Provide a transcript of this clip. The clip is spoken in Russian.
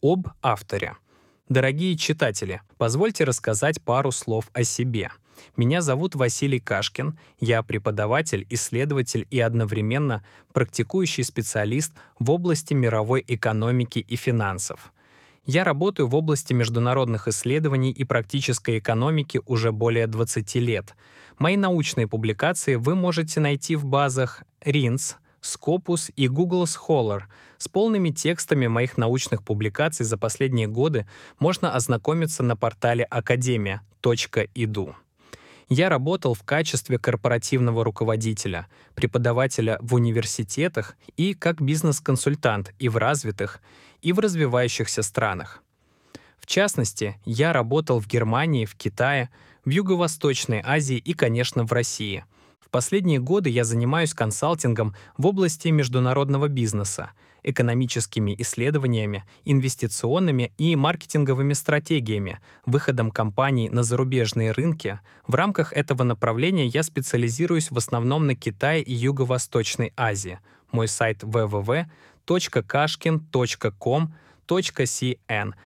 Об авторе. Дорогие читатели, позвольте рассказать пару слов о себе. Меня зовут Василий Кашкин, я преподаватель, исследователь и одновременно практикующий специалист в области мировой экономики и финансов. Я работаю в области международных исследований и практической экономики уже более 20 лет. Мои научные публикации вы можете найти в базах RINS, Scopus и Google Scholar. С полными текстами моих научных публикаций за последние годы можно ознакомиться на портале academia.edu. Я работал в качестве корпоративного руководителя, преподавателя в университетах и как бизнес-консультант и в развитых, и в развивающихся странах. В частности, я работал в Германии, в Китае, в Юго-Восточной Азии и, конечно, в России. В последние годы я занимаюсь консалтингом в области международного бизнеса, экономическими исследованиями, инвестиционными и маркетинговыми стратегиями, выходом компаний на зарубежные рынки. В рамках этого направления я специализируюсь в основном на Китае и Юго-Восточной Азии. Мой сайт www.kashkin.com.cn